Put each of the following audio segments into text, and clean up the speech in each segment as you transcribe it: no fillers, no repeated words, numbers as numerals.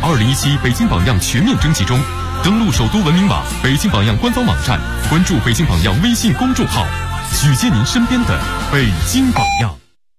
2017北京榜样全面征集中，登录首都文明网、北京榜样官方网站，关注北京榜样微信公众号，举荐您身边的北京榜样。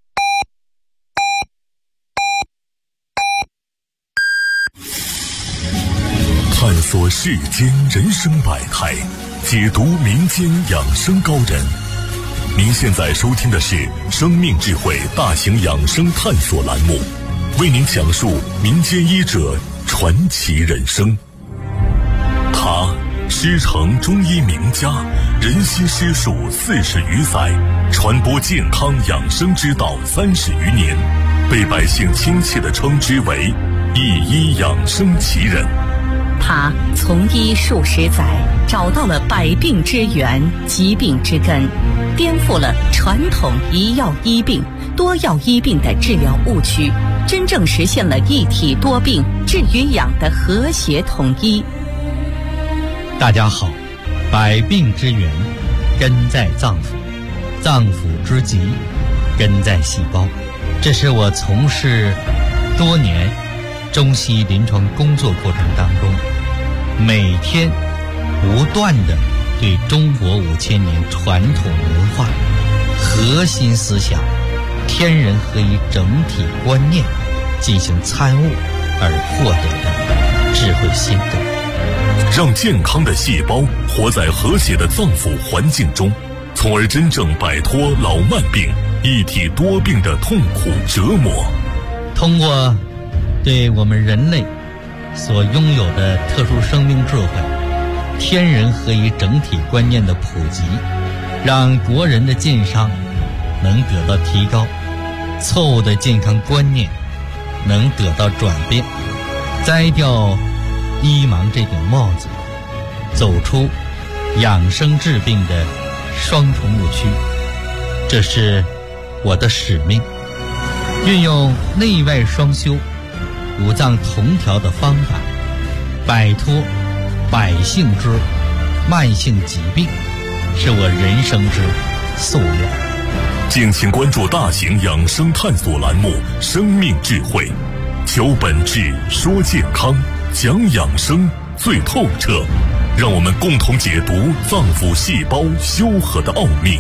探索世间人生百态，解读民间养生高人。您现在收听的是生命智慧大型养生探索栏目，为您讲述民间医者传奇人生。他师承中医名家，人心师术40余载，传播健康养生之道30余年，被百姓亲切地称之为一医养生奇人。 他从医数十载，找到了百病之源、疾病之根，颠覆了传统一药医病、多药医病的治疗误区，真正实现了一体多病治与养的和谐统一。 大家好，百病之源根在脏腑，脏腑之疾根在细胞。这是我从事多年中西医临床工作过程当中，每天不断地对中国5000年传统文化核心思想天人合一整体观念进行参悟而获得的智慧心得， 让健康的细胞活在和谐的脏腑环境中，从而真正摆脱老慢病、一体多病的痛苦折磨。 通过对我们人类所拥有的特殊生命智慧、天人合一整体观念的普及，让国人的健康能得到提高，错误的健康观念能得到转变，摘掉医盲这顶帽子，走出养生治病的双重误区。这是我的使命，运用内外双修、五脏同调的方法，摆脱百姓之慢性疾病，是我人生之夙愿。 敬请关注大型养生探索栏目《生命智慧》，求本质，说健康，讲养生最透彻，让我们共同解读脏腑细胞修和的奥秘。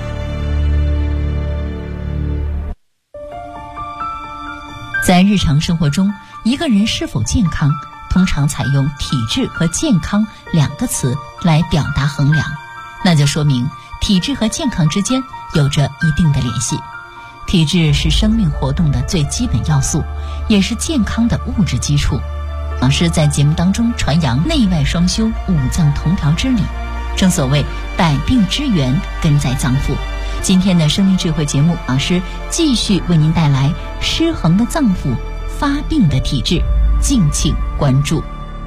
在日常生活中，一个人是否健康，通常采用体质和健康2个词来表达衡量，那就说明体质和健康之间有着一定的联系。体质是生命活动的最基本要素，也是健康的物质基础。老师在节目当中传扬内外双修、五脏同调之理，正所谓百病之源根在脏腑。今天的生命智慧节目，老师继续为您带来失衡的脏腑、发病的体质，敬请关注。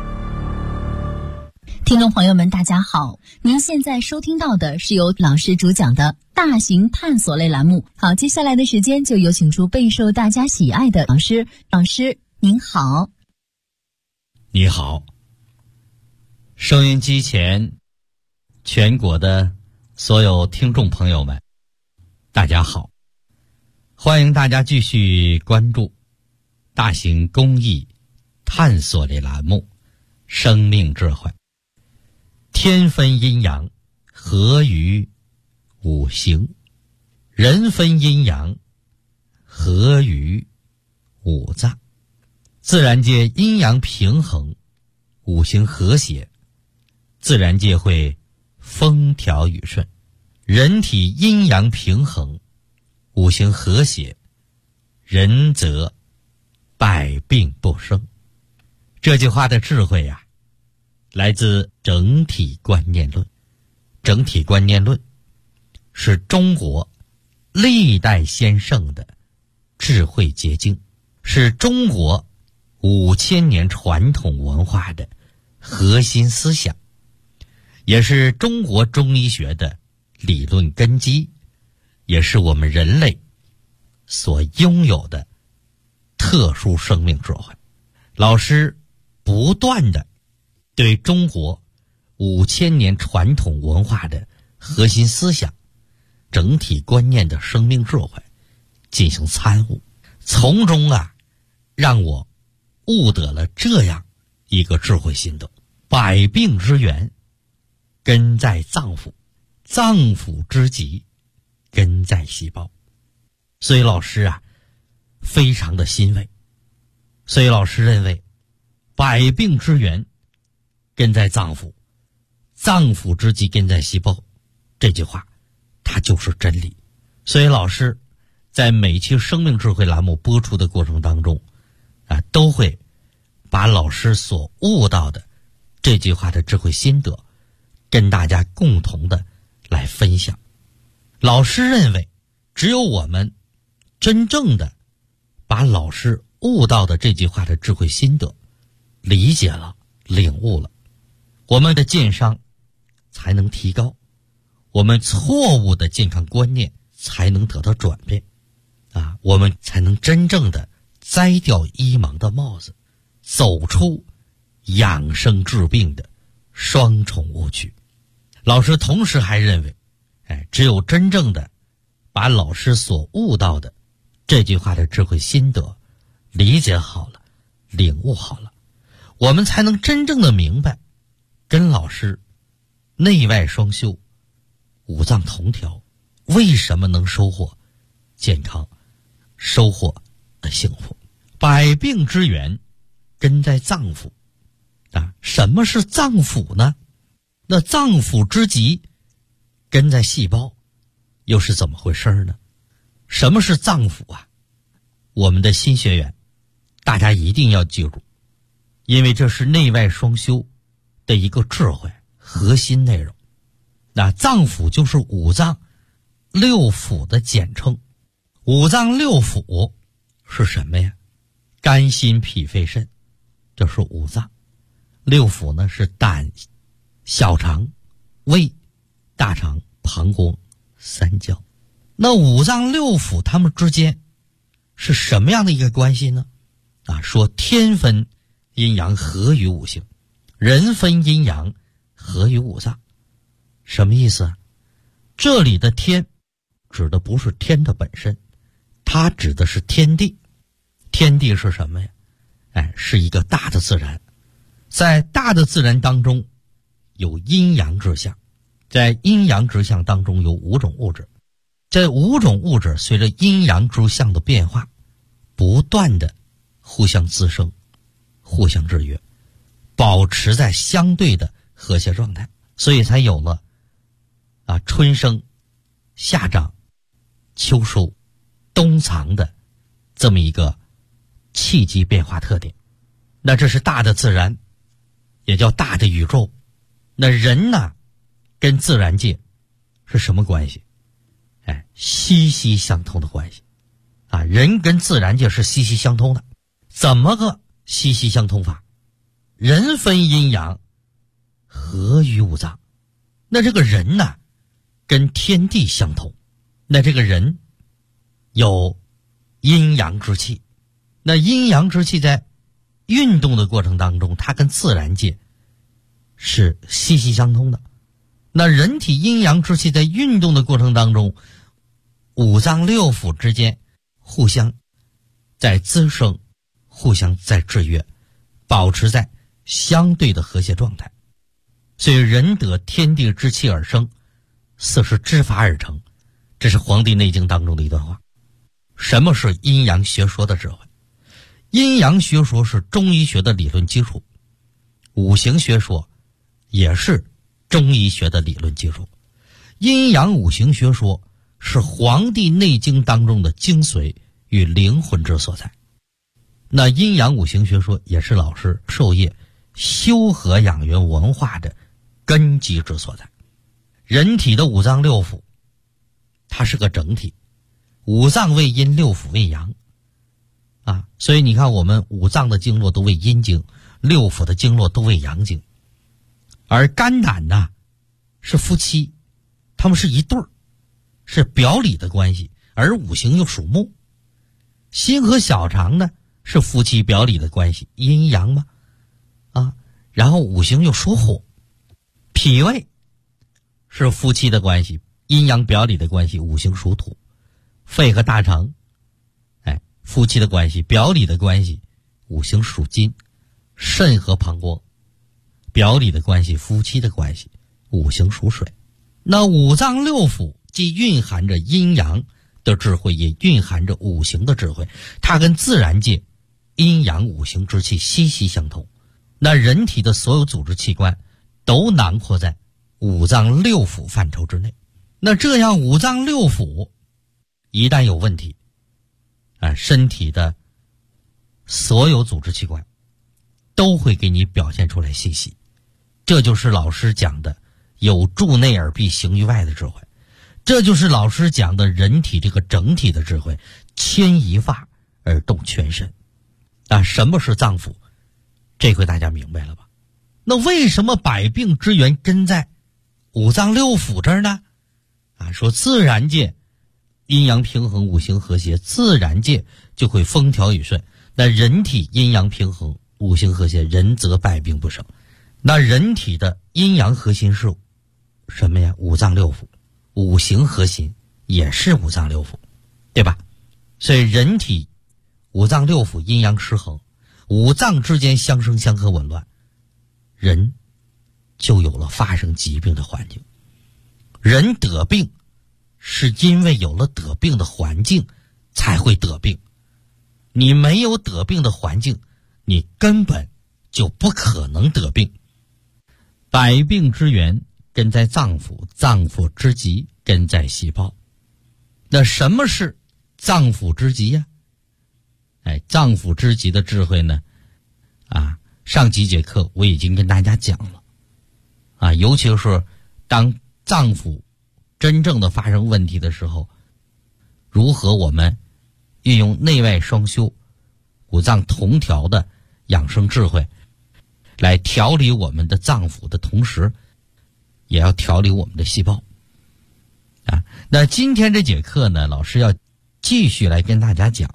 听众朋友们大家好，您现在收听到的是由老师主讲的大型探索类栏目。好，接下来的时间就有请出备受大家喜爱的老师。老师您好。 你好，收音机前全国的所有听众朋友们大家好，欢迎大家继续关注大型公益探索类栏目生命智慧。天分阴阳，合于五行；人分阴阳，合于五脏。自然界阴阳平衡，五行和谐，自然界会风调雨顺；人体阴阳平衡，五行和谐，人则百病不生。这句话的智慧呀，来自整体观念论。整体观念论是中国历代先圣的智慧结晶，是中国5000年传统文化的核心思想，也是中国中医学的理论根基，也是我们人类所拥有的特殊生命智慧。老师不断的对中国5000年传统文化的核心思想、整体观念的生命智慧进行参悟，从中让我悟得了这样一个智慧心得：百病之源根在脏腑，脏腑之疾根在细胞。所以老师啊非常的欣慰。所以老师认为百病之源根在脏腑，脏腑之疾根在细胞，这句话它就是真理。所以老师在每期生命智慧栏目播出的过程当中都会把老师所悟到的这句话的智慧心得跟大家共同的来分享。老师认为只有我们真正的把老师悟到的这句话的智慧心得理解了、领悟了，我们的健商才能提高，我们错误的健康观念才能得到转变我们才能真正的摘掉医盲的帽子，走出养生治病的双重误区。老师同时还认为只有真正的把老师所悟到的这句话的智慧心得理解好了、领悟好了，我们才能真正的明白跟老师内外双修、五脏同调为什么能收获健康、收获幸福。百病之源根在脏腑什么是脏腑呢？那脏腑之疾根在细胞，又是怎么回事呢？什么是脏腑我们的新学员大家一定要记住，因为这是内外双修的一个智慧核心内容。那脏腑就是五脏六腑的简称。五脏六腑是什么呀？肝心脾肺肾，这是五脏。六腑呢是胆、小肠、胃、大肠、膀胱、三焦。那五脏六腑它们之间是什么样的一个关系呢？说天分阴阳合于五行，人分阴阳合于五脏。什么意思这里的天指的不是天的本身，它指的是天地。天地是什么呀？是一个大的自然。在大的自然当中有阴阳之象，在阴阳之象当中有五种物质。这五种物质随着阴阳之象的变化不断的互相滋生、互相制约，保持在相对的和谐状态，所以才有了春生、夏长、秋收、冬藏的这么一个气机变化特点。那这是大的自然，也叫大的宇宙。那人呢跟自然界是什么关系？息息相通的关系人跟自然界是息息相通的。怎么个息息相通法？人分阴阳合于五脏。那这个人呢跟天地相通，那这个人有阴阳之气。那阴阳之气在运动的过程当中，它跟自然界是息息相通的。那人体阴阳之气在运动的过程当中，五脏六腑之间互相在滋生，互相在制约，保持在相对的和谐状态。所以人得天地之气而生，色是之法而成，这是《黄帝内经》当中的一段话。什么是阴阳学说的智慧？阴阳学说是中医学的理论基础，五行学说也是中医学的理论基础。阴阳五行学说是《黄帝内经》当中的精髓与灵魂之所在。那阴阳五行学说也是老师授业修和养元文化的根基之所在。人体的五脏六腑它是个整体，五脏为阴，六腑为阳所以你看我们五脏的经络都为阴经，六腑的经络都为阳经。而肝胆呢是夫妻，他们是一对儿，是表里的关系，而五行又属木。心和小肠呢是夫妻表里的关系，阴阳嘛然后五行又属火。脾胃是夫妻的关系，阴阳表里的关系，五行属土。肺和大肠夫妻的关系，表里的关系， 五行属金，肾和膀胱表里的关系，夫妻的关系，五行属水。那五脏六腑既蕴含着阴阳的智慧，也蕴含着五行的智慧，它跟自然界阴阳五行之气息息相通。那人体的所有组织器官都囊括在五脏六腑范畴之内。那这样五脏六腑一旦有问题，身体的所有组织器官都会给你表现出来信息。这就是老师讲的有助内而必行于外的智慧，这就是老师讲的人体这个整体的智慧，牵一发而动全身。什么是脏腑？这回大家明白了吧？那为什么百病之源根在五脏六腑这儿呢？说自然界阴阳平衡，五行和谐，自然界就会风调雨顺。那人体阴阳平衡，五行和谐，人则百病不生。那人体的阴阳核心是什么呀？五脏六腑，五行核心也是五脏六腑，对吧？所以人体五脏六腑阴阳失衡，五脏之间相生相克紊乱，人就有了发生疾病的环境。人得病是因为有了得病的环境才会得病，你没有得病的环境，你根本就不可能得病。百病之源根在脏腑，脏腑之极根在细胞。那什么是脏腑之极呀？脏腑之极的智慧呢？上几节课我已经跟大家讲了。尤其是当脏腑真正的发生问题的时候，如何我们运用内外双修、五脏同调的养生智慧来调理我们的脏腑的同时，也要调理我们的细胞。那今天这节课呢，老师要继续来跟大家讲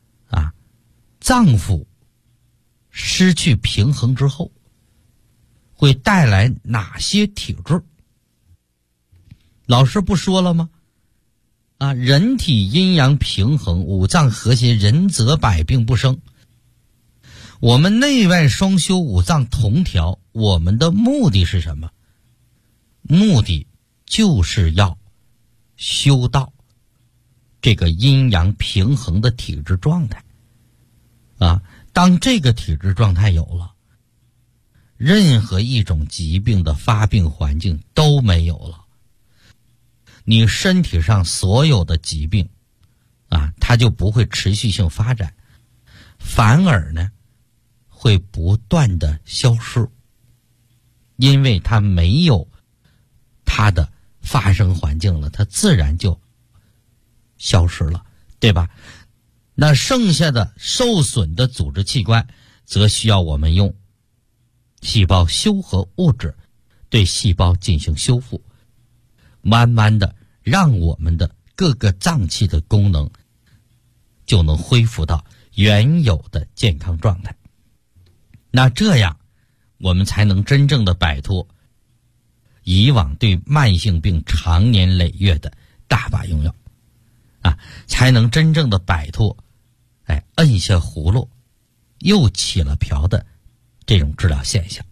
脏腑失去平衡之后会带来哪些体质。老师不说了吗？人体阴阳平衡，五脏和谐，人则百病不生。我们内外双修，五脏同调，我们的目的是什么？目的就是要修到这个阴阳平衡的体质状态。当这个体质状态有了，任何一种疾病的发病环境都没有了。你身体上所有的疾病它就不会持续性发展，反而呢会不断的消失，因为它没有它的发生环境了，它自然就消失了，对吧？那剩下的受损的组织器官则需要我们用细胞修合物质对细胞进行修复，慢慢的让我们的各个脏器的功能就能恢复到原有的健康状态。那这样我们才能真正的摆脱以往对慢性病长年累月的大把用药才能真正的摆脱摁下葫芦又起了瓢的这种治疗现象。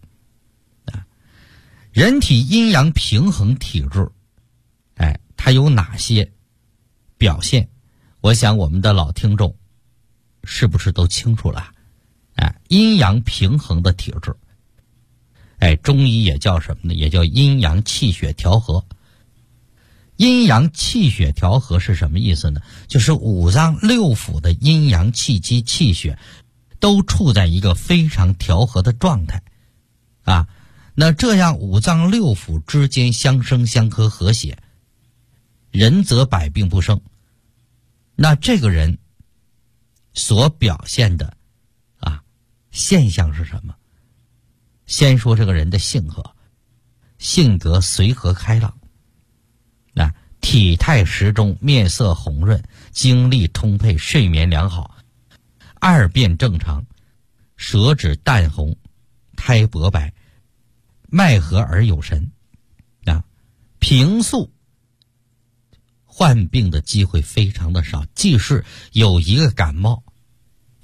人体阴阳平衡体质它有哪些表现？我想我们的老听众是不是都清楚了？阴阳平衡的体质，中医也叫什么呢？也叫阴阳气血调和。阴阳气血调和是什么意思呢？就是五脏六腑的阴阳气机气血都处在一个非常调和的状态那这样五脏六腑之间相生相克和谐，人则百病不生。那这个人所表现的现象是什么？先说这个人的性格随和开朗，体态适中，面色红润，精力充沛，睡眠良好，二便正常，舌质淡红，苔薄白，脉和而有神平素患病的机会非常的少，即使有一个感冒，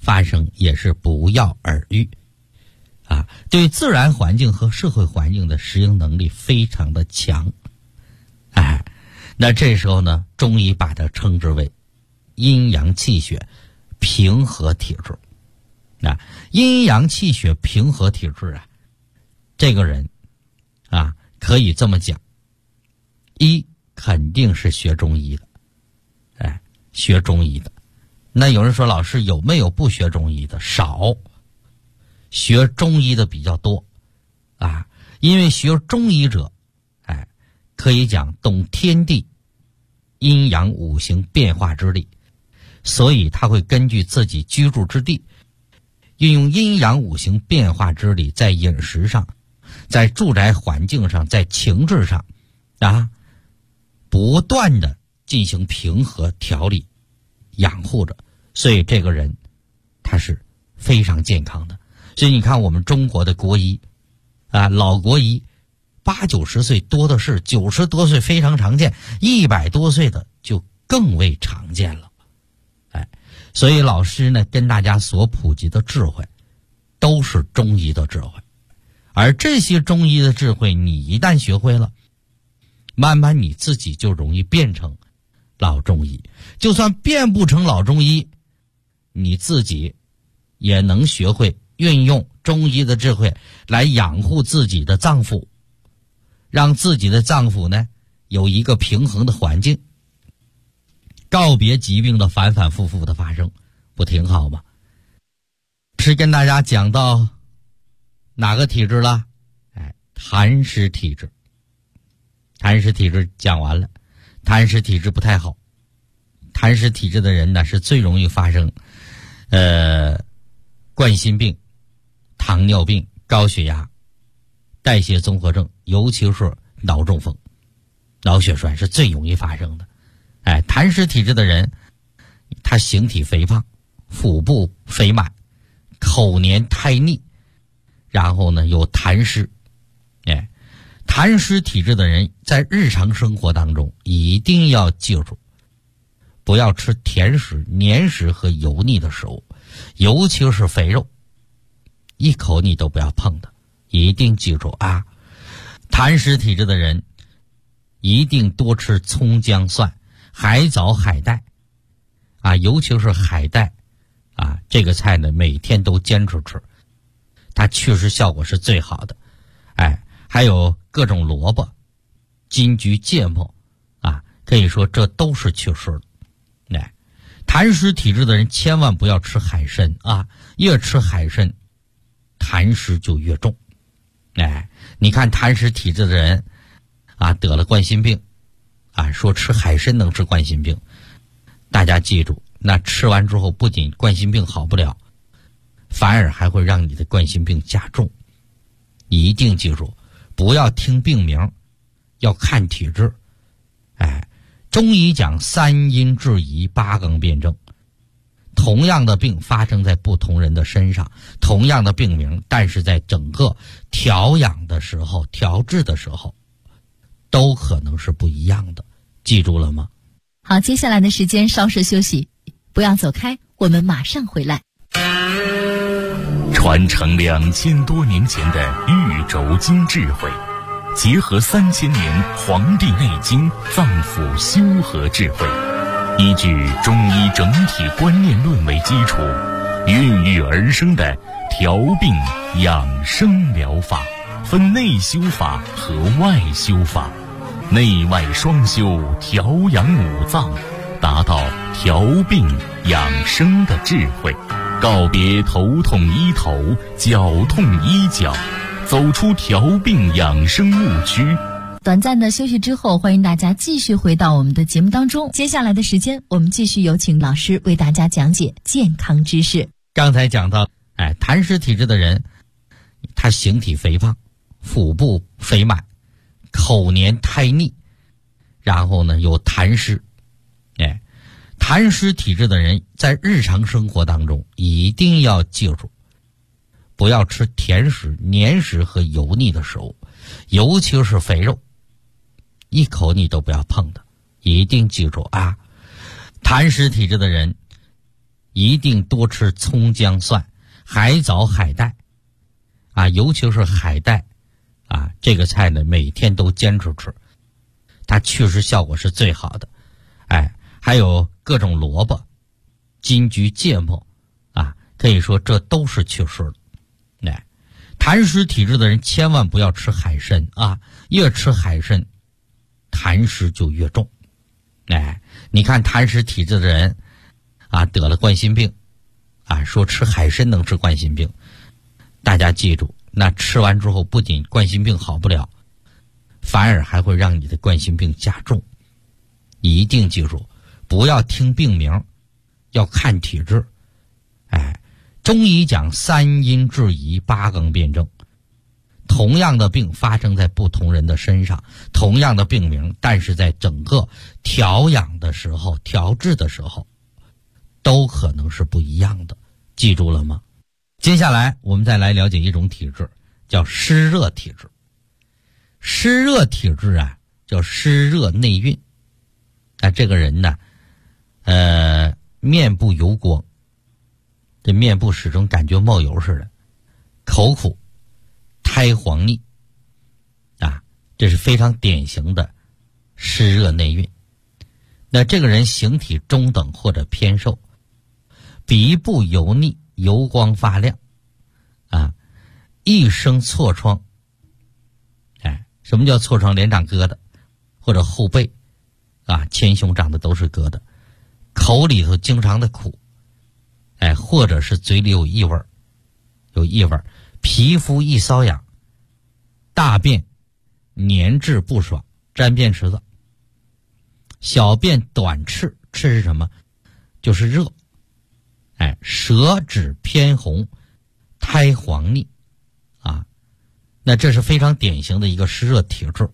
发生也是不药而愈啊，对自然环境和社会环境的适应能力非常的强。哎，那这时候呢，中医把它称之为阴阳气血平和体质。那阴阳气血平和体质啊，这个人啊，可以这么讲，一肯定是学中医的，哎，学中医的。那有人说，老师有没有不学中医的？少，学中医的比较多啊，因为学中医者，哎，可以讲懂天地阴阳五行变化之理，所以他会根据自己居住之地，运用阴阳五行变化之理，在饮食上，在住宅环境上，在情志上啊，不断的进行平和调理养护着，所以这个人他是非常健康的。所以你看我们中国的国医啊，老国医80、90岁多的是，90多岁非常常见，100多岁的就更为常见了。哎，所以老师呢跟大家所普及的智慧都是中医的智慧，而这些中医的智慧你一旦学会了，慢慢你自己就容易变成老中医。就算变不成老中医，你自己也能学会运用中医的智慧来养护自己的脏腑，让自己的脏腑呢有一个平衡的环境，告别疾病的反反复复的发生，不挺好吗？是跟大家讲到哪个体质了？哎，痰湿体质。痰湿体质讲完了，痰湿体质不太好。痰湿体质的人呢，是最容易发生冠心病、糖尿病、高血压、代谢综合症，尤其是脑中风、脑血栓是最容易发生的。哎，痰湿体质的人，他形体肥胖，腹部肥满，口黏苔腻，然后呢有痰湿。哎，痰湿体质的人在日常生活当中一定要记住，不要吃甜食、黏食和油腻的食物，尤其是肥肉，一口你都不要碰的，一定记住啊！痰湿体质的人一定多吃葱姜蒜、海藻、海带啊，尤其是海带啊，这个菜呢每天都坚持吃，它确实效果是最好的。哎，还有各种萝卜、金桔、芥末啊，可以说这都是祛湿的。哎，痰湿体质的人千万不要吃海参啊，越吃海参痰湿就越重。哎，你看痰湿体质的人啊，得了冠心病啊，说吃海参能治冠心病，大家记住，那吃完之后不仅冠心病好不了，反而还会让你的冠心病加重。一定记住，不要听病名，要看体质。哎，中医讲3阴治宜，8纲辩证。同样的病发生在不同人的身上，同样的病名，但是在整个调养的时候、调治的时候，都可能是不一样的。记住了吗？ 好，接下来的时间稍事休息，不要走开，我们马上回来。 传承2000多年前的玉轴经智慧，结合3000年《黄帝内经》脏腑修和智慧，依据中医整体观念论为基础，孕育而生的调病养生疗法，分内修法和外修法，内外双修，调养五脏，达到调病养生的智慧。告别头痛医头，脚痛医脚，走出调病养生误区。 短暂的休息之后，欢迎大家继续回到我们的节目当中。接下来的时间，我们继续有请老师为大家讲解健康知识。 刚才讲到，哎，痰湿体质的人，他形体肥胖，腹部肥满，口黏苔腻，然后呢有痰湿。哎，痰湿体质的人在日常生活当中一定要记住，不要吃甜食、黏食和油腻的食物，尤其是肥肉，一口你都不要碰的，一定记住啊！痰湿体质的人一定多吃葱姜蒜、海藻、海带啊，尤其是海带啊，这个菜呢每天都坚持吃，它祛湿效果是最好的。哎，还有各种萝卜、金桔、芥末啊，可以说这都是祛湿的。哎，痰湿体质的人千万不要吃海参啊，越吃海参痰湿就越重。哎，你看痰湿体质的人啊，得了冠心病啊，说吃海参能治冠心病，大家记住，那吃完之后不仅冠心病好不了，反而还会让你的冠心病加重。一定记住，不要听病名，要看体质。哎，中医讲三阴治宜，八纲辩证。同样的病发生在不同人的身上，同样的病名，但是在整个调养的时候、调治的时候，都可能是不一样的。记住了吗？接下来我们再来了解一种体质，叫湿热体质。湿热体质啊，叫湿热内蕴。那这个人呢，面部油光，这面部始终感觉冒油似的，口苦，苔黄腻啊，这是非常典型的湿热内蕴。那这个人形体中等或者偏瘦，鼻部油腻，油光发亮啊，一生痤疮。哎，什么叫痤疮？脸长疙瘩，或者后背啊，前胸长的都是疙瘩，口里头经常的苦，哎，或者是嘴里有异味，皮肤易瘙痒，大便粘滞不爽，沾便池子，小便短赤，赤是什么？就是热。哎，舌质偏红，苔黄腻啊，那这是非常典型的一个湿热体质。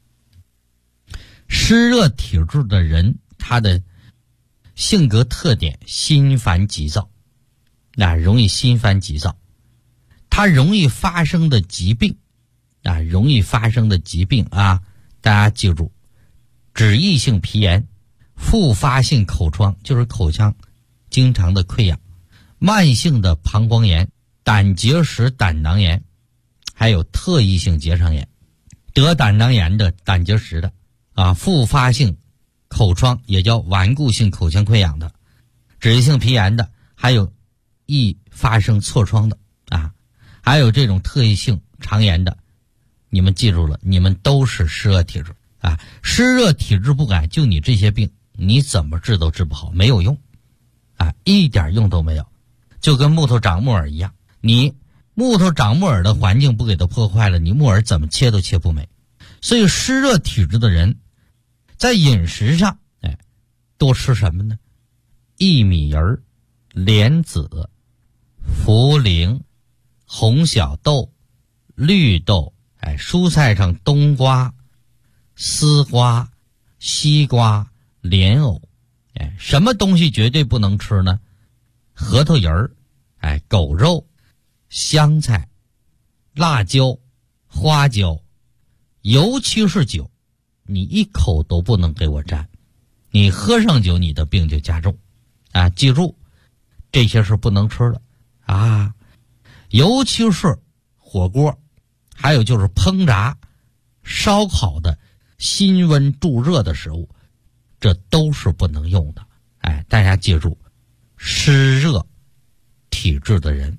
湿热体质的人，他的性格特点心烦急躁，那容易心烦急躁。他容易发生的疾病啊，大家记住，脂溢性皮炎、复发性口疮，就是口腔经常的溃疡，慢性的膀胱炎、胆结石、胆囊炎，还有特异性结肠炎。得胆囊炎的、胆结石的啊，复发性口疮也叫顽固性口腔溃疡的，脂溢性皮炎的，还有易发生痤疮的啊，还有这种特异性肠炎的，你们记住了，你们都是湿热体质啊。湿热体质不改，就你这些病，你怎么治都治不好，没有用啊，一点用都没有。就跟木头长木耳一样，你木头长木耳的环境不给它破坏了，你木耳怎么切都切不美。所以湿热体质的人在饮食上，哎，多吃什么呢？薏米仁、莲子、茯苓、红小豆、绿豆，哎，蔬菜上冬瓜、丝瓜、西瓜、莲藕，哎，什么东西绝对不能吃呢？核桃仁儿，哎，狗肉、香菜、辣椒、花椒，尤其是酒，你一口都不能给我沾，你喝上酒，你的病就加重啊！记住，这些是不能吃的啊，尤其是火锅，还有就是烹炸、烧烤的辛温助热的食物，这都是不能用的。哎，大家记住，湿热体质的人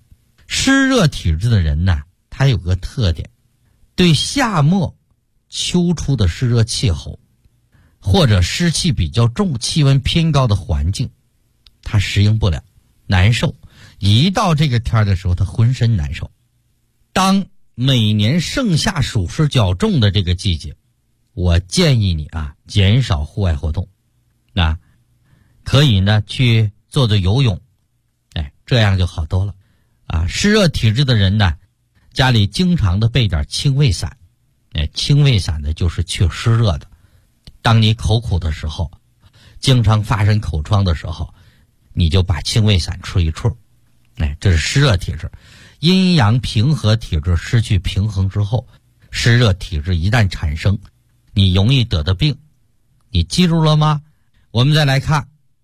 呢，他有个特点，对夏末秋初的湿热气候或者湿气比较重、气温偏高的环境，他适应不了，难受。一到这个天的时候，他浑身难受。当每年盛夏暑湿较重的这个季节，我建议你啊，减少户外活动，那可以呢去做做游泳，哎，这样就好多了啊。湿热体质的人呢，家里经常的备点清胃散，哎，清胃散呢就是去湿热的。当你口苦的时候，经常发生口疮的时候，你就把清胃散吃一吃，哎，这是湿热体质。阴阳平和体质失去平衡之后，湿热体质一旦产生，你容易得的病，你记住了吗？我们再来看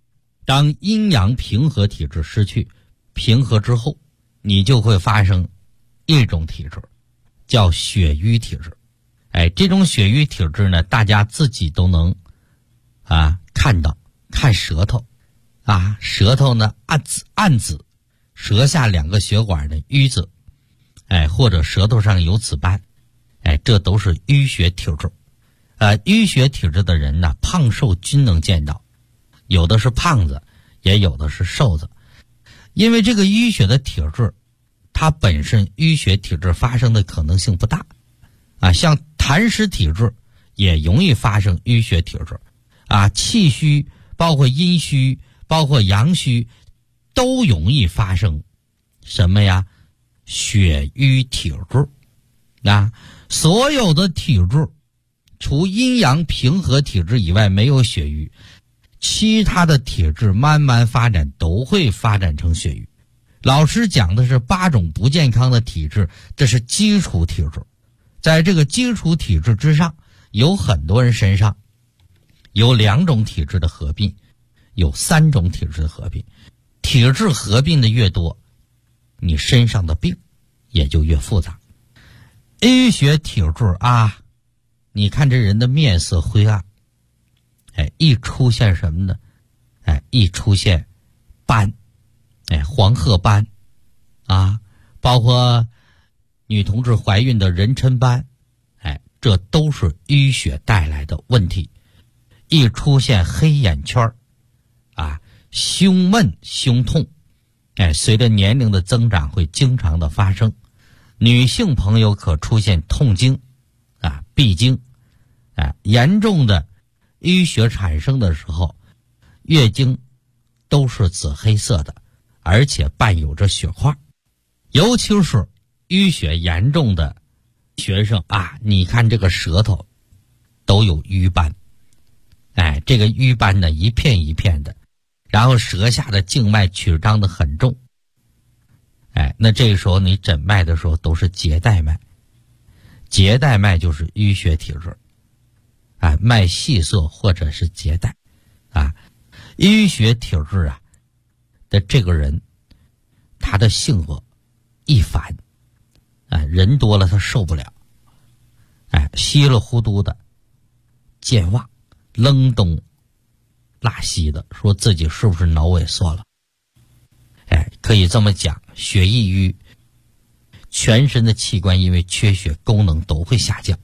当阴阳平和体质失去平和之后，你就会发生一种体质，叫血瘀体质。这种血瘀体质呢，大家自己都能看到，看舌头舌头呢暗紫，舌下2个血管的瘀紫，或者舌头上有紫斑，这都是淤血体质。淤血体质的人呢，胖瘦均能见到，有的是胖子，也有的是瘦子。因为这个淤血的体质，它本身淤血体质发生的可能性不大像痰湿体质也容易发生淤血体质气虚，包括阴虚，包括阳虚，都容易发生什么呀？血瘀体质所有的体质除阴阳平和体质以外没有血瘀，其他的体质慢慢发展都会发展成血瘀。老师讲的是8种不健康的体质，这是基础体质。在这个基础体质之上，有很多人身上有2种体质的合并，有3种体质的合并。体质合并的越多，你身上的病也就越复杂。淤血体质你看这人的面色灰暗，一出现什么呢？一出现斑，黄褐斑包括女同志怀孕的妊娠斑，这都是淤血带来的问题。一出现黑眼圈胸闷胸痛，随着年龄的增长会经常的发生。女性朋友可出现痛经闭经，严重的淤血产生的时候，月经都是紫黑色的，而且伴有着血块。尤其是淤血严重的学生你看这个舌头都有瘀斑，这个瘀斑呢一片一片的，然后舌下的静脉曲张的很重，那这个时候你诊脉的时候都是结带脉，结带脉就是淤血体质脉细涩或者是结带淤血体质的这个人，他的性格易烦人多了他受不了，稀里糊涂的健忘，扔东拉西的，说自己是不是脑萎缩了？可以这么讲，血易瘀，全身的器官因为缺血功能都会下降。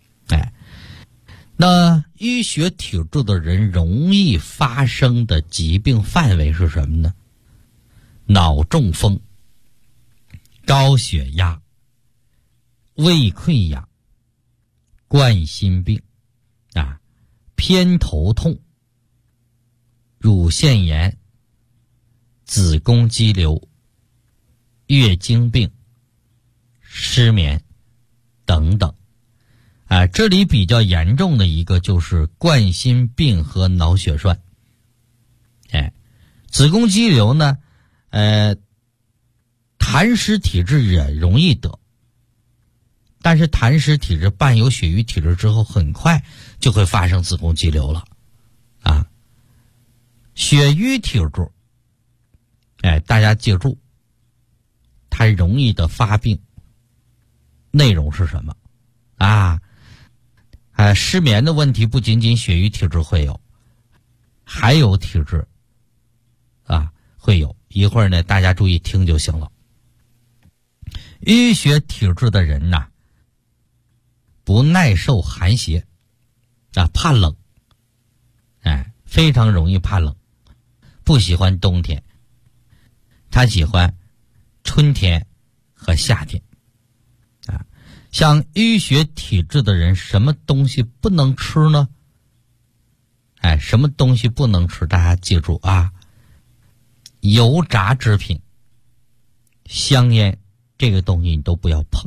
那淤血体质的人容易发生的疾病范围是什么呢？脑中风、高血压、胃溃疡、冠心病偏头痛、乳腺炎、子宫肌瘤、月经病、失眠等等这里比较严重的一个就是冠心病和脑血栓。子宫肌瘤呢痰湿体质也容易得，但是痰湿体质伴有血瘀体质之后，很快就会发生子宫肌瘤了血瘀体质大家记住，它容易的发病内容是什么失眠的问题不仅仅血瘀体质会有，还有体质会有，一会儿呢大家注意听就行了。淤血体质的人不耐受寒邪怕冷非常容易怕冷，不喜欢冬天，他喜欢春天和夏天像淤血体质的人，什么东西不能吃呢？什么东西不能吃？大家记住油炸制品、香烟这个东西你都不要碰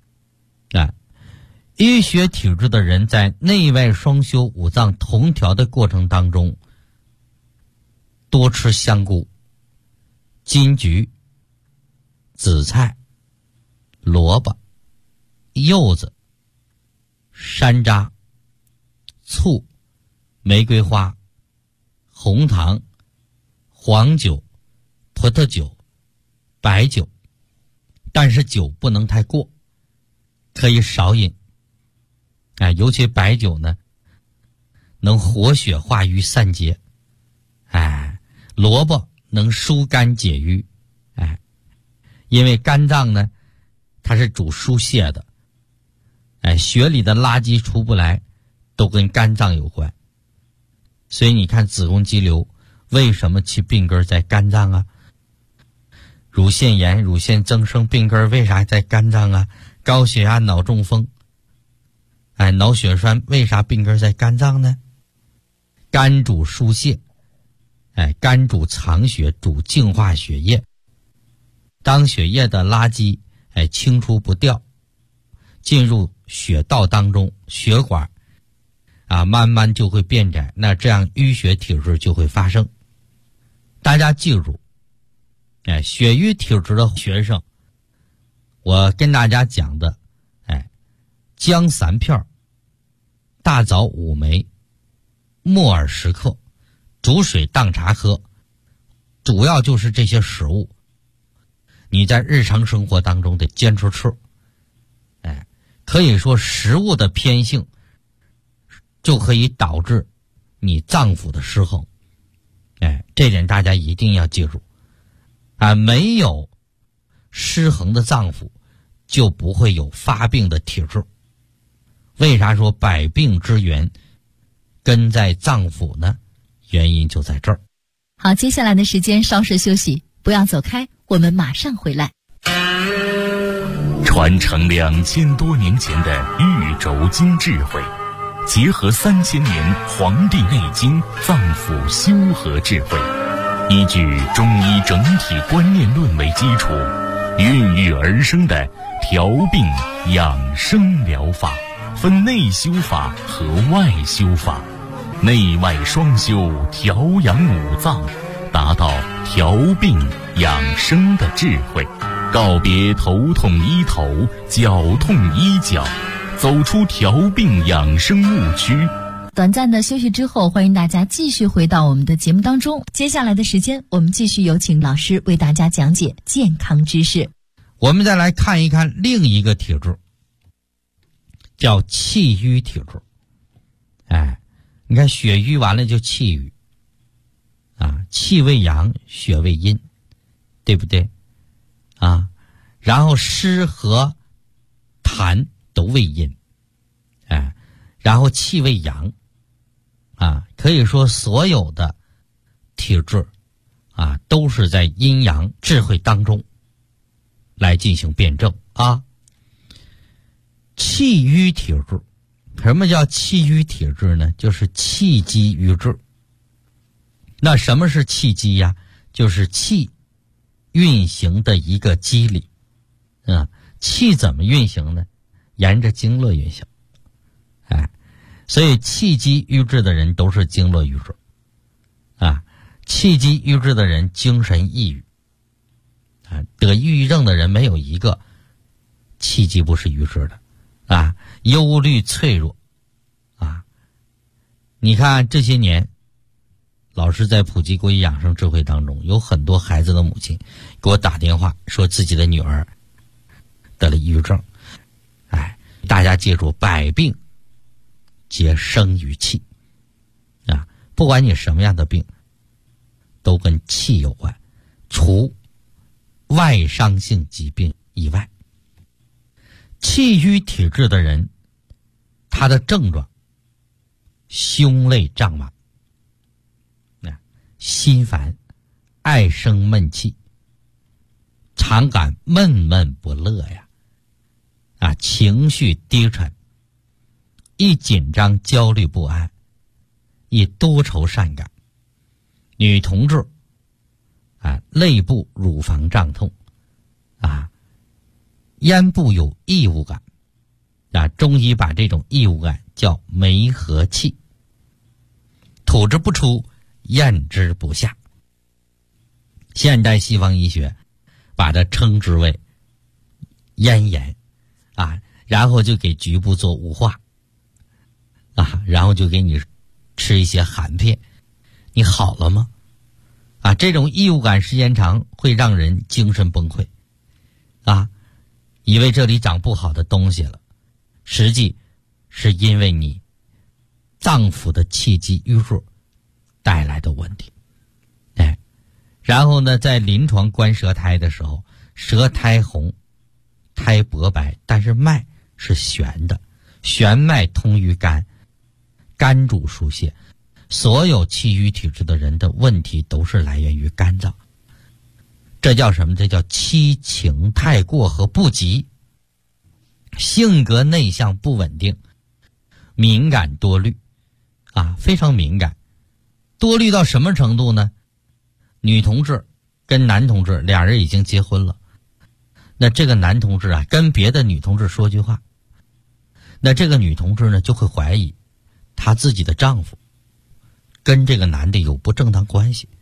淤血体质的人在内外双修、五脏同调的过程当中，多吃香菇、金桔、紫菜、萝卜、柚子、山楂、醋、玫瑰花、红糖、 黄酒、葡萄酒、白酒，但是酒不能太过，可以少饮。尤其白酒呢，能活血化瘀散结。萝卜能疏肝解郁。因为肝脏呢，它是主疏泄的。血里的垃圾出不来，都跟肝脏有关。所以你看子宫肌瘤为什么其病根在肝脏啊？乳腺炎、乳腺增生病根为啥在肝脏啊？高血压、脑中风、脑血栓为啥病根在肝脏呢？肝主疏泄，肝主藏血，主净化血液。当血液的垃圾清除不掉，进入血道当中，血管慢慢就会变窄，那这样淤血体质就会发生。大家记住，血瘀体质的学生，我跟大家讲的，姜3片，大枣5枚，木耳10克，煮水当茶喝，主要就是这些食物，你在日常生活当中得坚持吃。可以说食物的偏性就可以导致你脏腑的失衡。这点大家一定要记住。没有失衡的脏腑，就不会有发病的体质。为啥说百病之源根在脏腑呢？原因就在这儿。 好，接下来的时间稍事休息，不要走开，我们马上回来。 传承2000多年前的玉轴经智慧，结合3000年《黄帝内经》脏腑修和智慧，依据中医整体观念论为基础，孕育而生的调病养生疗法，分内修法和外修法，内外双修，调养五脏，达到调病养生的智慧。告别头痛医头，脚痛医脚，走出调病养生误区。 短暂的休息之后，欢迎大家继续回到我们的节目当中。接下来的时间，我们继续有请老师为大家讲解健康知识。 我们再来看一看另一个体质，叫气瘀体质。你看血瘀完了就气瘀，气为阳，血为阴，对不对？然后湿和痰都为阴，然后气为阳，可以说所有的体质都是在阴阳智慧当中来进行辩证。气瘀体质，什么叫气瘀体质呢？就是气机瘀滞。那什么是气机呀？就是气运行的一个机理。气怎么运行呢？沿着经络运行。所以气机瘀滞的人都是经络瘀滞。气机瘀滞的人精神抑郁。得抑郁症的人没有一个气机不是瘀滞的。忧虑脆弱。你看这些年老师在普及国医养生智慧当中，有很多孩子的母亲给我打电话说自己的女儿得了抑郁症。大家记住，百病皆生于气。不管你什么样的病都跟气有关，除外伤性疾病以外。气瘀体质的人，他的症状胸肋胀满，心烦，爱生闷气，常感闷闷不乐呀，情绪低沉，易紧张焦虑不安，易多愁善感。女同志肋部乳房胀痛，咽部有异物感，中医把这种异物感叫梅核气，吐之不出，咽之不下。现代西方医学把它称之为咽炎，然后就给局部做雾化，然后就给你吃一些含片，你好了吗？ 这种异物感时间长会让人精神崩溃以为这里长不好的东西了，实际是因为你脏腑的气机淤弱带来的问题。然后呢，在临床观舌苔的时候，舌苔红，苔薄白，但是脉是悬的，悬脉通于肝，肝主疏泄。所有气郁体质的人的问题都是来源于肝脏，这叫什么？这叫七情太过和不及，性格内向不稳定，敏感多虑非常敏感。多虑到什么程度呢？女同志跟男同志俩人已经结婚了，那这个男同志跟别的女同志说句话，那这个女同志呢就会怀疑她自己的丈夫跟这个男的有不正当关系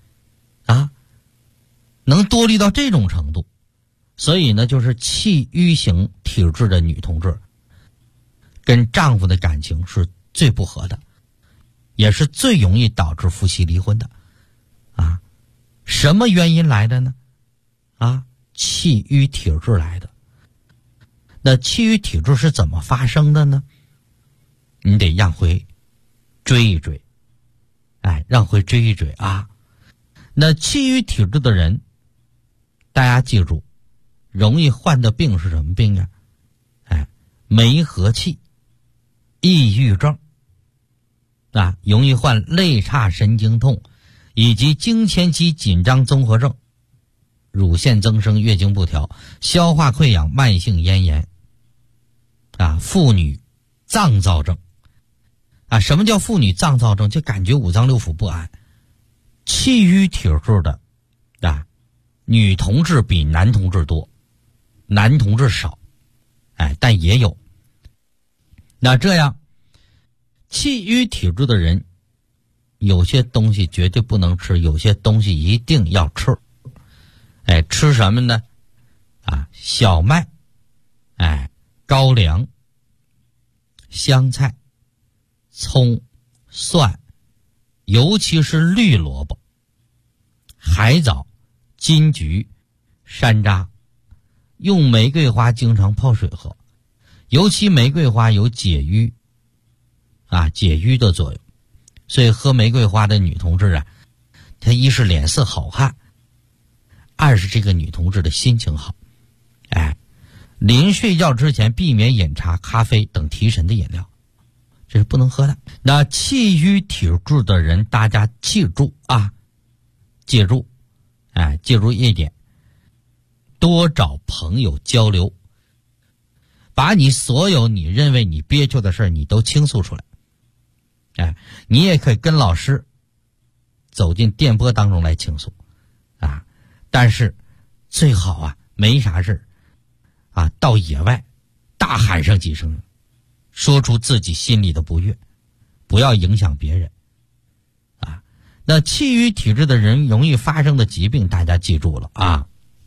能多虑到这种程度。所以呢，就是气郁型体质的女同志跟丈夫的感情是最不和的，也是最容易导致夫妻离婚的什么原因来的呢？气郁体质来的。那气郁体质是怎么发生的呢？你得让回追一追，让回追一追那气郁体质的人，大家记住，容易患的病是什么病梅核气、抑郁症容易患肋叉神经痛以及经前期紧张综合症、乳腺增生、月经不调、消化溃疡、慢性咽炎妇女脏躁症什么叫妇女脏躁症？就感觉五脏六腑不安。气郁体质的女同志比男同志多，男同志少但也有。那这样气郁体质的人，有些东西绝对不能吃，有些东西一定要吃。吃什么呢？小麦，高粱、香菜、葱、蒜，尤其是绿萝卜、海藻、金桔、山楂。用玫瑰花经常泡水喝，尤其玫瑰花有解郁解郁的作用。所以喝玫瑰花的女同志她一是脸色好看，二是这个女同志的心情好。临睡觉之前避免饮茶、咖啡等提神的饮料，这是不能喝的。那气郁体质的人，大家记住记住一点，多找朋友交流，把你所有你认为你憋屈的事你都倾诉出来。你也可以跟老师走进电波当中来倾诉但是最好没啥事到野外大喊上几声，说出自己心里的不悦，不要影响别人那气郁体质的人容易发生的疾病，大家记住了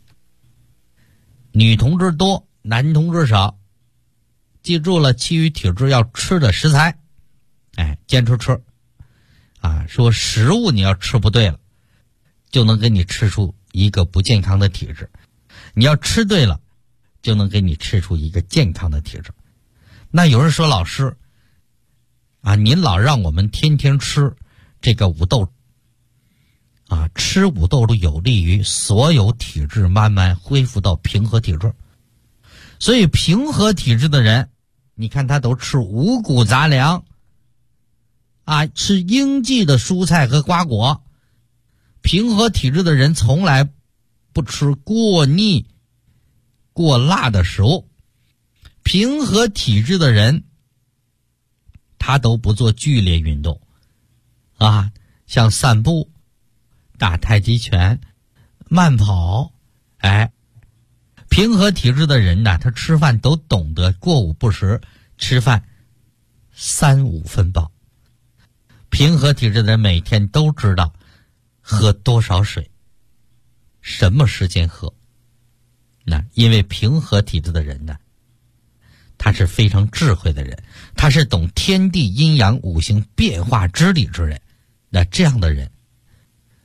女同志多，男同志少。记住了，气郁体质要吃的食材坚持吃说食物你要吃不对了，就能给你吃出一个不健康的体质，你要吃对了，就能给你吃出一个健康的体质。那有人说，老师您老让我们天天吃这个五豆吃五豆有利于所有体质慢慢恢复到平和体质。所以平和体质的人，你看他都吃五谷杂粮吃应季的蔬菜和瓜果。平和体质的人从来不吃过腻过辣的食物。平和体质的人他都不做剧烈运动像散步、打太极拳、慢跑。平和体质的人他吃饭都懂得过午不食，吃饭3-5分饱。平和体质的人每天都知道喝多少水，什么时间喝。因为平和体质的人他是非常智慧的人，他是懂天地阴阳五行变化之理之人。那这样的人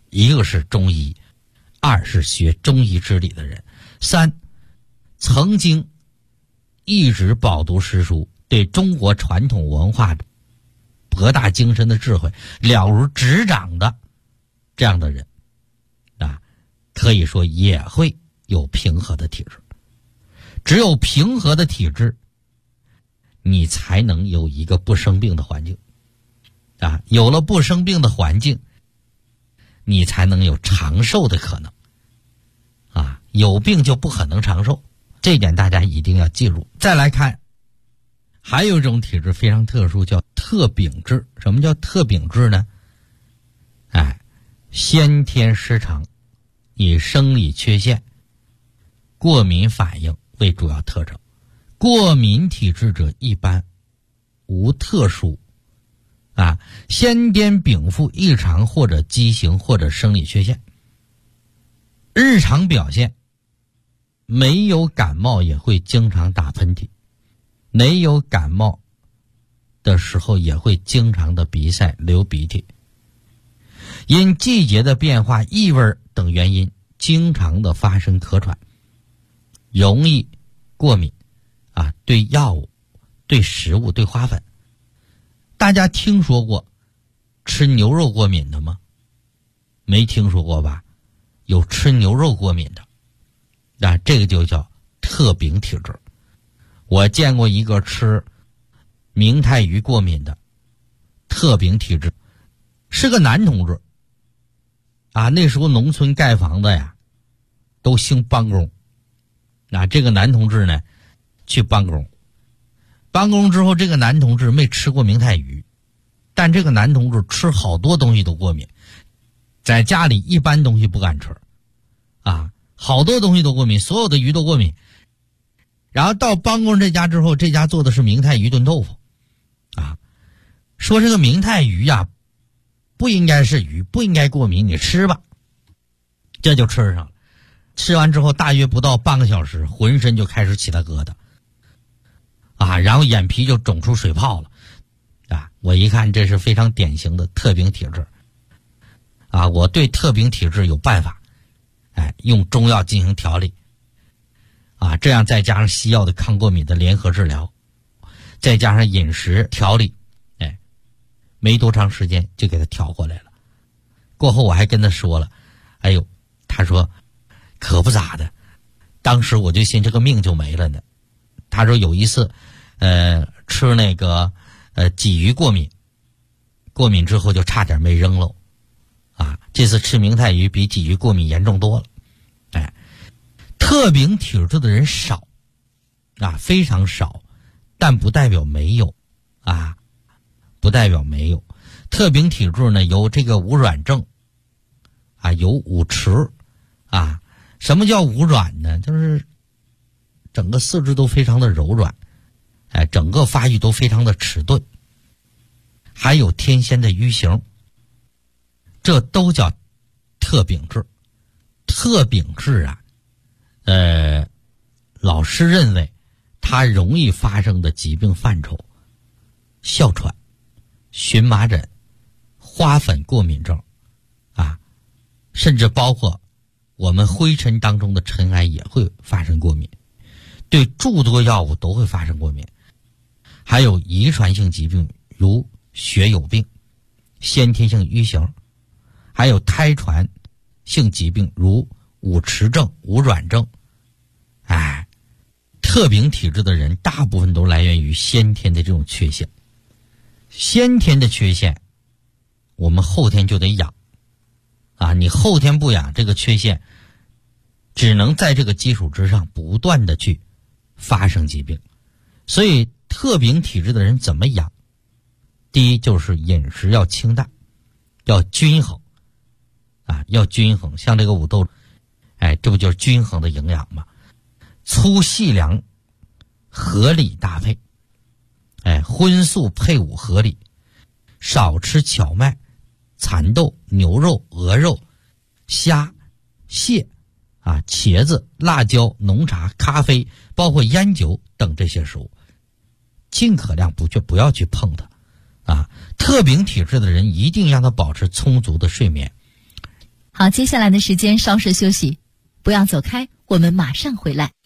一个是中医，二是学中医之理的人，三曾经一直饱读诗书，对中国传统文化博大精深的智慧了如指掌的这样的人啊，可以说也会有平和的体质。只有平和的体质，你才能有一个不生病的环境啊，有了不生病的环境，你才能有长寿的可能啊，有病就不可能长寿，这一点大家一定要记住。再来看，还有一种体质非常特殊，叫特禀质。什么叫特禀质呢？先天失常，以生理缺陷、过敏反应为主要特征。过敏体质者一般无特殊先天禀赋异常或者畸形或者生理缺陷。日常表现没有感冒也会经常打喷嚏，没有感冒的时候也会经常的鼻塞流鼻涕，因季节的变化、异味等原因经常的发生咳喘，容易过敏对药物、对食物、对花粉。大家听说过吃牛肉过敏的吗？没听说过吧？有吃牛肉过敏的这个就叫特禀体质。我见过一个吃明太鱼过敏的特禀体质，是个男同志那时候农村盖房子呀都兴帮工这个男同志呢去帮工之后，这个男同志没吃过明太鱼，但这个男同志吃好多东西都过敏，在家里一般东西不敢吃好多东西都过敏，所有的鱼都过敏。然后到帮工这家之后，这家做的是明太鱼炖豆腐说这个明太鱼不应该是鱼，不应该过敏，你吃吧。这就吃上了。吃完之后大约不到半个小时，浑身就开始起了疙瘩然后眼皮就肿出水泡了我一看这是非常典型的特禀体质我对特禀体质有办法用中药进行调理这样再加上西药的抗过敏的联合治疗，再加上饮食调理没多长时间就给他调过来了。过后我还跟他说了，他说可不咋的，当时我就寻这个命就没了呢。他说有一次吃那个鲫鱼过敏之后就差点没扔喽这次吃明太鱼比鲫鱼过敏严重多了特禀体质的人少非常少，但不代表没有不代表没有。特禀体质呢有这个无软症有五迟什么叫无软呢？就是整个四肢都非常的柔软整个发育都非常的迟钝，还有天仙的瘀形，这都叫特禀质。特禀质老师认为它容易发生的疾病范畴：哮喘、荨麻疹、花粉过敏症甚至包括我们灰尘当中的尘埃也会发生过敏，对诸多药物都会发生过敏。还有遗传性疾病如血友病、先天性瘀形，还有胎传性疾病如五迟症、无软症。特禀体质的人大部分都来源于先天的这种缺陷。先天的缺陷我们后天就得养你后天不养，这个缺陷只能在这个基础之上不断的去发生疾病。所以特禀体质的人怎么养？第一就是饮食要清淡，要均衡要均衡。像这个五豆这不就是均衡的营养吗？粗细粮合理搭配荤素配伍合理，少吃荞麦、蚕豆、牛肉、鹅肉、虾、蟹茄子、辣椒、浓茶、咖啡，包括烟酒等这些食物，尽可量不要去碰它特禀体质的人一定让他保持充足的睡眠， 好，接下来的时间稍事休息，不要走开，我们马上回来。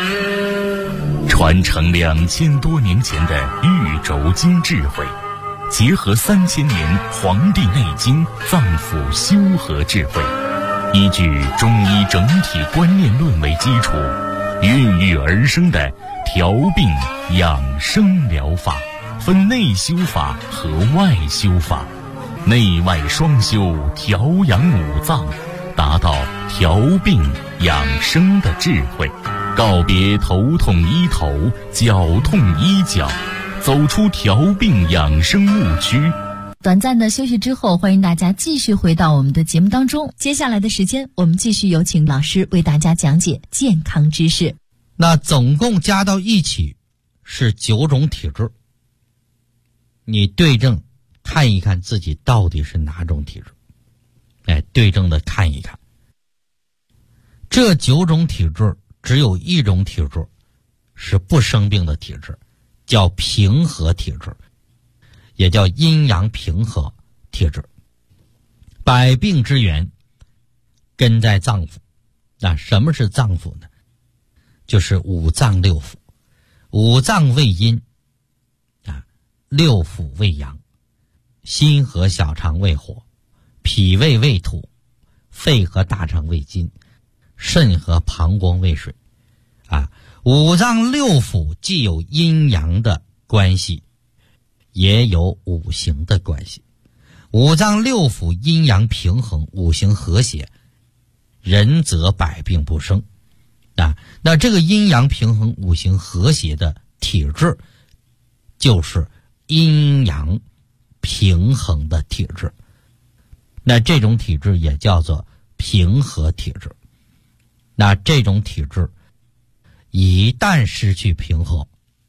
传承2000多年前的玉轴经智慧，结合3000年《黄帝内经》脏腑修和智慧，依据中医整体观念论为基础，孕育而生的调病养生疗法，分内修法和外修法，内外双修，调养五脏，达到调病养生的智慧，告别头痛医头，脚痛医脚，走出调病养生误区。 短暂的休息之后，欢迎大家继续回到我们的节目当中。接下来的时间，我们继续有请老师为大家讲解健康知识。 那总共加到一起是9种体质，你对症看一看自己到底是哪种体质，对症的看一看。这9种体质只有一种体质是不生病的体质，叫平和体质，也叫阴阳平和体质。百病之源根在脏腑。那什么是脏腑呢？就是五脏六腑。五脏为阴，六腑为阳，心和小肠为火，脾胃为土，肺和大肠为金，肾和膀胱为水。五脏六腑既有阴阳的关系，也有五行的关系。五脏六腑阴阳平衡，五行和谐，人则百病不生。那这个阴阳平衡、五行和谐的体质，就是阴阳平衡的体质。那这种体质也叫做平和体质。那这种体质一旦失去平衡，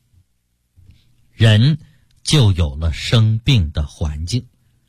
人就有了生病的环境。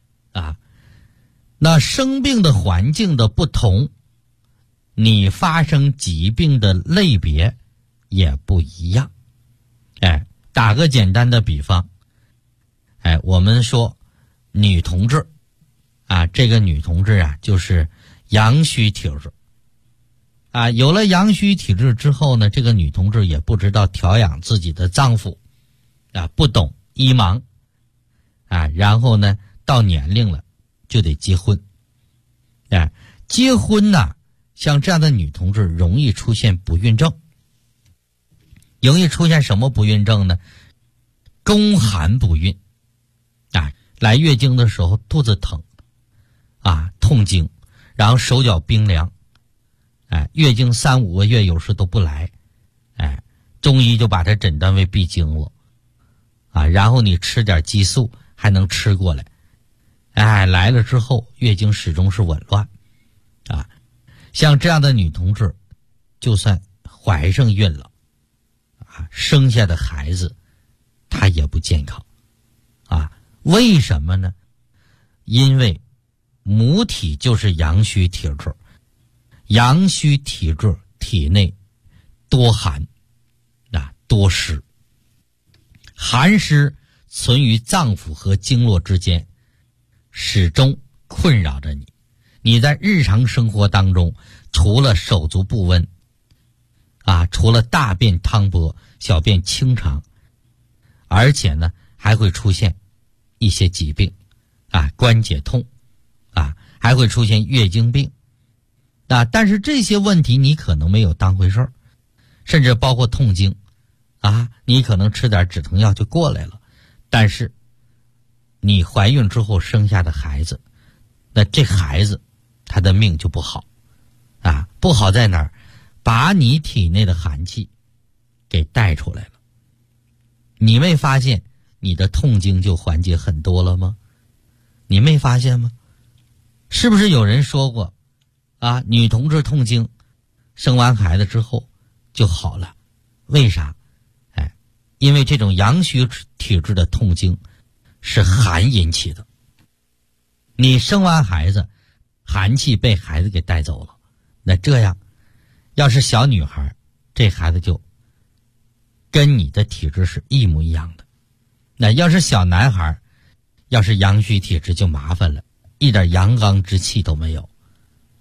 那生病的环境的不同，你发生疾病的类别也不一样。打个简单的比方，我们说女同志这个女同志就是阳虚体质。有了阳虚体质之后呢，这个女同志也不知道调养自己的脏腑，不懂医盲，然后呢，到年龄了就得结婚。结婚呢，像这样的女同志容易出现不孕症。容易出现什么不孕症呢？宫寒不孕。来月经的时候肚子疼，痛经，然后手脚冰凉。月经3、5个月有时都不来，中医就把它诊断为闭经了，然后你吃点激素还能吃过来，来了之后月经始终是紊乱，像这样的女同志，就算怀上孕了，生下的孩子她也不健康，为什么呢？因为母体就是阳虚体质。阳虚体质体内多寒，多湿，寒湿存于脏腑和经络之间，始终困扰着你。你在日常生活当中，除了手足不温，除了大便汤薄、小便清长，而且呢还会出现一些疾病，关节痛，还会出现月经病。但是这些问题你可能没有当回事儿，甚至包括痛经，你可能吃点止疼药就过来了。但是你怀孕之后生下的孩子，那这孩子他的命就不好，不好在哪儿？把你体内的寒气给带出来了。你没发现你的痛经就缓解很多了吗？你没发现吗？是不是有人说过女同志痛经生完孩子之后就好了？为啥？因为这种阳虚体质的痛经是寒引起的。你生完孩子，寒气被孩子给带走了，那这样要是小女孩，这孩子就跟你的体质是一模一样的。那要是小男孩，要是阳虚体质就麻烦了，一点阳刚之气都没有，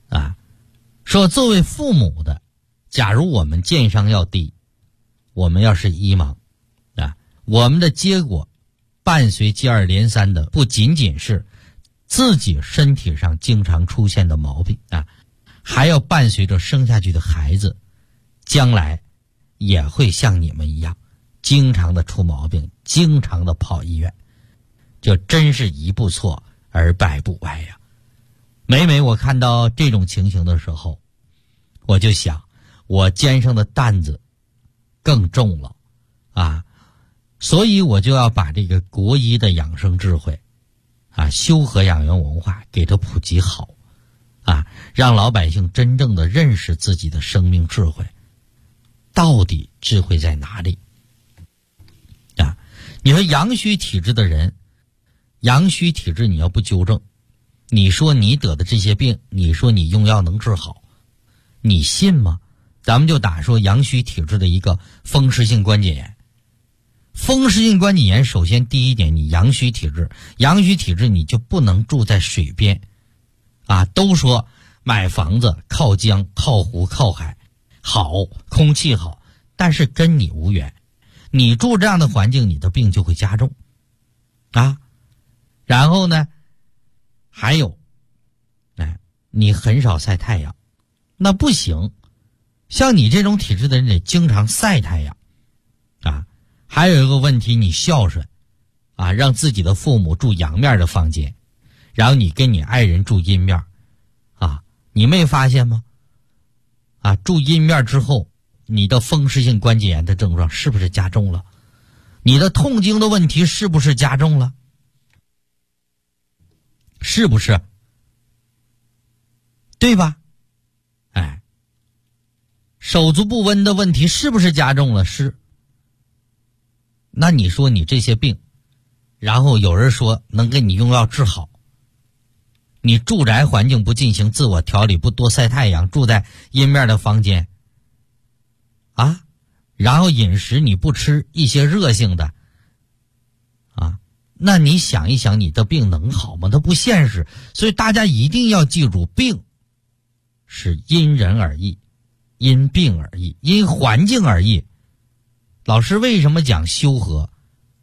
说作为父母的，假如我们健商要低，我们要是一盲我们的结果伴随接二连三的不仅仅是自己身体上经常出现的毛病还要伴随着生下去的孩子将来也会像你们一样经常的出毛病，经常的跑医院，就真是一步错而百步歪呀。每每我看到这种情形的时候，我就想我肩上的担子更重了所以我就要把这个国医的养生智慧修和养元文化给它普及好让老百姓真正的认识自己的生命智慧，到底智慧在哪里你说阳虚体质的人，阳虚体质你要不纠正，你说你得的这些病，你说你用药能治好，你信吗？咱们就打说阳虚体质的一个风湿性关节炎。风湿性关节炎首先第一点，你阳虚体质，阳虚体质你就不能住在水边都说买房子靠江靠湖靠海好，空气好，但是跟你无缘，你住这样的环境，你的病就会加重然后呢还有你很少晒太阳，那不行，像你这种体质的人得经常晒太阳还有一个问题，你孝顺让自己的父母住阳面的房间，然后你跟你爱人住阴面你没发现吗住阴面之后，你的风湿性关节炎的症状是不是加重了？你的痛经的问题是不是加重了？是不是？对吧？手足不温的问题是不是加重了？是。那你说你这些病，然后有人说能给你用药治好，你住宅环境不进行自我调理，不多晒太阳，住在阴面的房间然后饮食你不吃一些热性的那你想一想，你的病能好吗？它不现实。所以大家一定要记住，病是因人而异，因病而异，因环境而异。老师为什么讲修和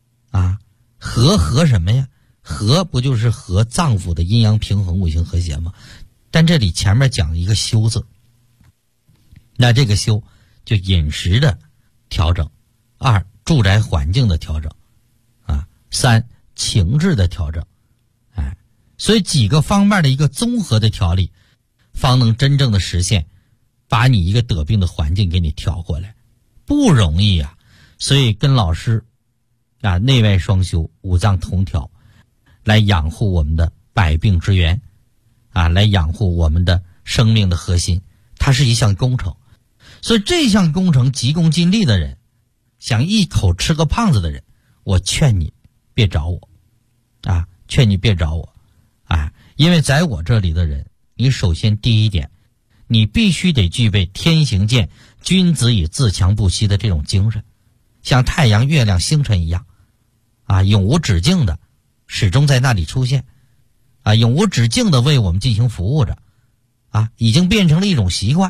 和什么呀？和不就是和脏腑的阴阳平衡，五行和谐吗？但这里前面讲一个修字，那这个修就饮食的调整，2住宅环境的调整3情志的调整所以几个方面的一个综合的调理，方能真正的实现把你一个得病的环境给你调过来，不容易所以跟老师内外双修，五脏同调，来养护我们的百病之源来养护我们的生命的核心，它是一项工程。所以这项工程急功近利的人，想一口吃个胖子的人，我劝你别找我劝你别找我因为在我这里的人，你首先第一点，你必须得具备天行健，君子以自强不息的这种精神，像太阳月亮星辰一样永无止境的始终在那里出现永无止境的为我们进行服务着已经变成了一种习惯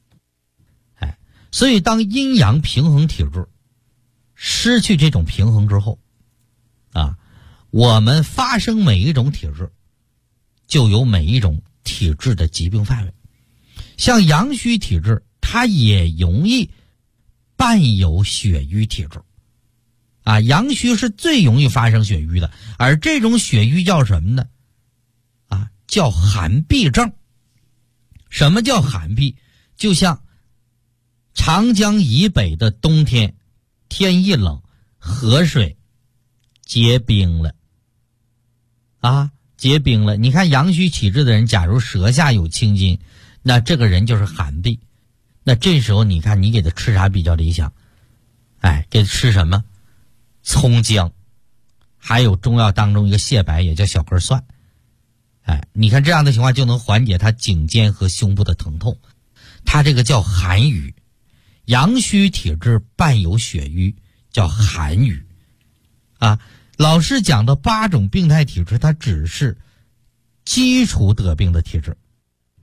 所以当阴阳平衡体质失去这种平衡之后我们发生每一种体质就有每一种体质的疾病范围。像阳虚体质，它也容易伴有血瘀体质阳虚是最容易发生血瘀的，而这种血瘀叫什么呢叫寒痹症。什么叫寒痹？就像长江以北的冬天，天一冷，河水结冰了结冰了。你看阳虚体质的人，假如舌下有青筋，那这个人就是寒痹。那这时候你看你给他吃啥比较理想？给他吃什么？葱姜，还有中药当中一个蟹白，也叫小根蒜。你看这样的情况就能缓解他颈肩和胸部的疼痛。他这个叫寒瘀。阳虚体质伴有血瘀，叫寒瘀老师讲的8种病态体质，它只是基础得病的体质。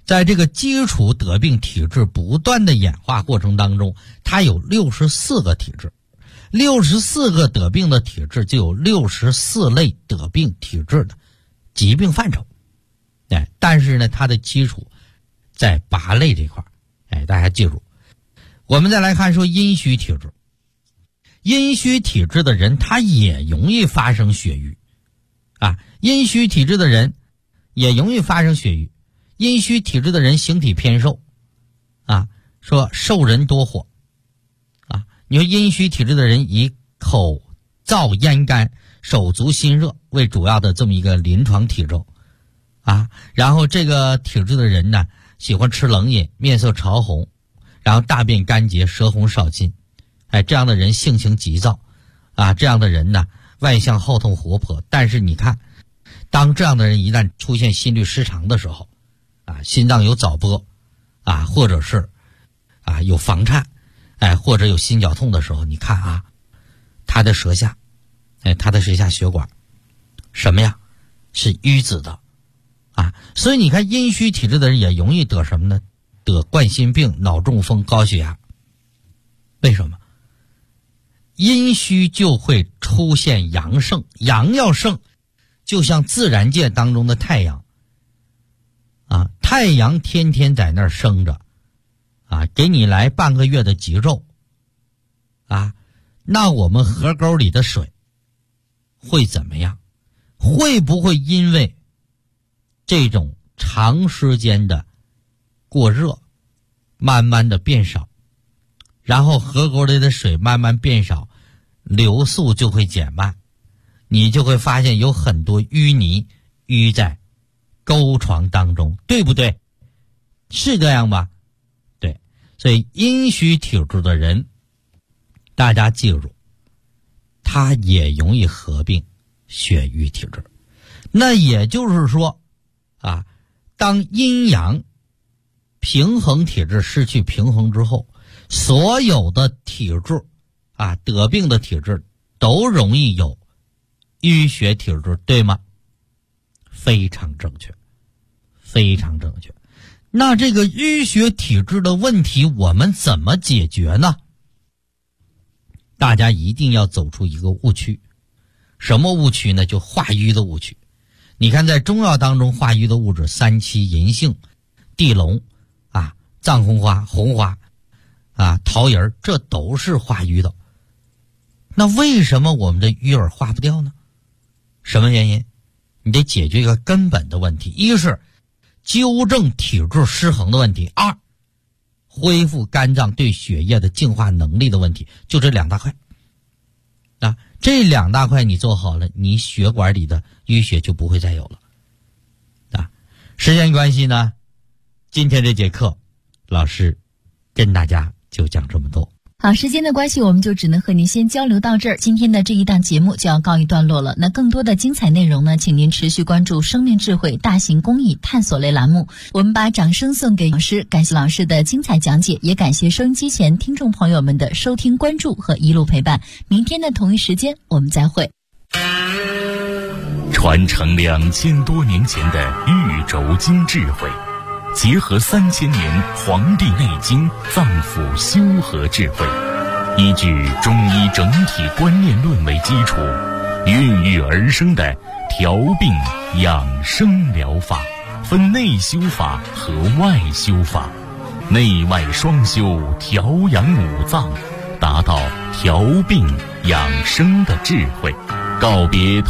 在这个基础得病体质不断的演化过程当中，它有64个体质，64个得病的体质就有64类得病体质的疾病范畴。但是呢，它的基础在8类这块。大家记住。我们再来看说阴虚体质。阴虚体质的人他也容易发生血瘀阴虚体质的人也容易发生血瘀。阴虚体质的人形体偏瘦说瘦人多火你说阴虚体质的人以口燥咽干手足心热为主要的这么一个临床体征然后这个体质的人呢喜欢吃冷饮，面色潮红，然后大便干结，舌红少津。这样的人性情急躁这样的人呢外向好动活泼。但是你看，当这样的人一旦出现心律失常的时候心脏有早搏或者是有房颤或者有心绞痛的时候，你看他的舌下血管什么呀是淤紫的所以你看阴虚体质的人也容易得什么呢？得冠心病、脑中风、高血压。为什么？阴虚就会出现阳盛，阳要盛就像自然界当中的太阳太阳天天在那儿生着给你来半个月的极昼那我们河沟里的水会怎么样？会不会因为这种长时间的过热慢慢的变少，然后河沟里的水慢慢变少，流速就会减慢，你就会发现有很多淤泥淤在沟床当中，对不对？是这样吧？对。所以阴虚体质的人，大家记住，他也容易合并血瘀体质。那也就是说当阴阳平衡体质失去平衡之后，所有的体质得病的体质都容易有淤血体质，对吗？非常正确，非常正确。那这个淤血体质的问题我们怎么解决呢？大家一定要走出一个误区。什么误区呢？就化瘀的误区。你看在中药当中化瘀的物质三七、银杏、地龙藏红花、红花桃仁，这都是化瘀的。那为什么我们的瘀儿化不掉呢？什么原因？你得解决一个根本的问题，一是纠正体质失衡的问题，二恢复肝脏对血液的净化能力的问题，就这2大块这2大块你做好了，你血管里的淤血就不会再有了时间关系呢，今天这节课老师跟大家就讲这么多。 好，时间的关系，我们就只能和您先交流到这儿。今天的这一档节目就要告一段落了。那更多的精彩内容呢，请您持续关注生命智慧大型公益探索类栏目。我们把掌声送给老师，感谢老师的精彩讲解，也感谢收音机前听众朋友们的收听关注和一路陪伴。明天的同一时间我们再会。 传承2000多年前的玉轴经智慧，结合3000年《黄帝内经》脏腑修和智慧，依据中医整体观念论为基础，孕育而生的调病养生疗法，分内修法和外修法，内外双修，调养五脏，达到调病养生的智慧。告别